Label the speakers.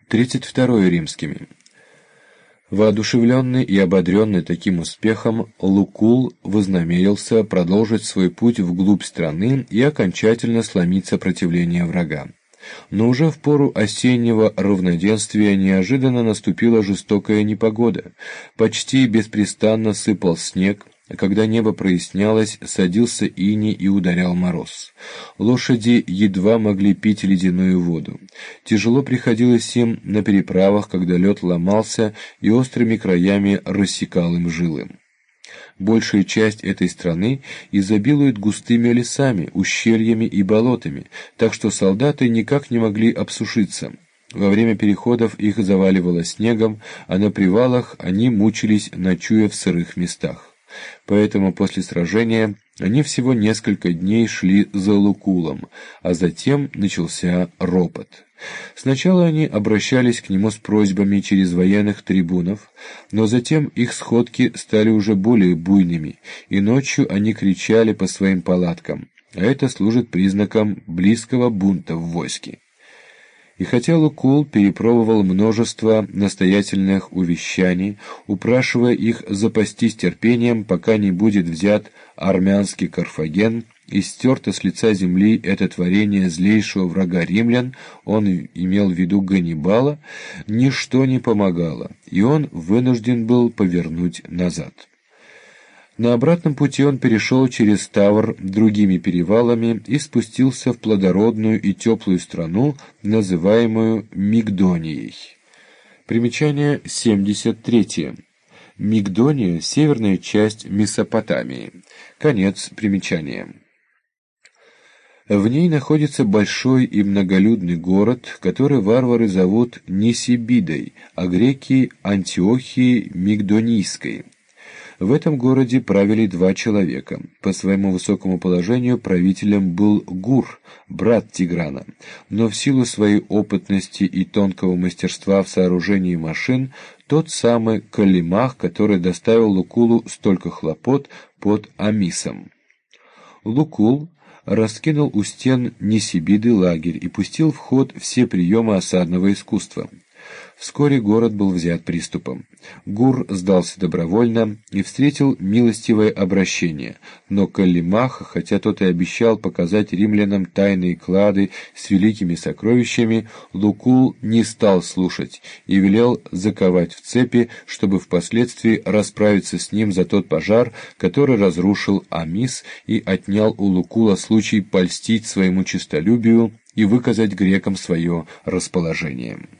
Speaker 1: 32 римскими. Воодушевленный и ободренный таким успехом, Лукул вознамерился продолжить свой путь вглубь страны и окончательно сломить сопротивление врага. Но уже в пору осеннего равноденствия неожиданно наступила жестокая непогода. Почти беспрестанно сыпал снег, а когда небо прояснялось, садился иней и ударял мороз. Лошади едва могли пить ледяную воду. Тяжело приходилось им на переправах, когда лед ломался и острыми краями рассекал им жилы. Большая часть этой страны изобилует густыми лесами, ущельями и болотами, так что солдаты никак не могли обсушиться. Во время переходов их заваливало снегом, а на привалах они мучились, ночуя в сырых местах. Поэтому после сражения они всего несколько дней шли за Лукулом, а затем начался ропот. Сначала они обращались к нему с просьбами через военных трибунов, но затем их сходки стали уже более буйными, и ночью они кричали по своим палаткам, а это служит признаком близкого бунта в войске. И хотя Лукул перепробовал множество настоятельных увещаний, упрашивая их запастись терпением, пока не будет взят армянский Карфаген и стерто с лица земли это творение злейшего врага римлян, он имел в виду Ганнибала, ничто не помогало, и он вынужден был повернуть назад. На обратном пути он перешел через Тавр другими перевалами и спустился в плодородную и теплую страну, называемую Мигдонией. Примечание 73. Мигдония – северная часть Месопотамии. Конец примечания. В ней находится большой и многолюдный город, который варвары зовут Нисибидой, а греки – Антиохией Мигдонийской. В этом городе правили два человека. По своему высокому положению правителем был Гур, брат Тиграна, но в силу своей опытности и тонкого мастерства в сооружении машин тот самый Калимах, который доставил Лукулу столько хлопот под Амисом. Лукул раскинул у стен Нисибиды лагерь и пустил в ход все приемы осадного искусства. Вскоре город был взят приступом. Гур сдался добровольно и встретил милостивое обращение, но Калимах, хотя тот и обещал показать римлянам тайные клады с великими сокровищами, Лукул не стал слушать и велел заковать в цепи, чтобы впоследствии расправиться с ним за тот пожар, который разрушил Амис и отнял у Лукула случай польстить своему честолюбию и выказать грекам свое расположение.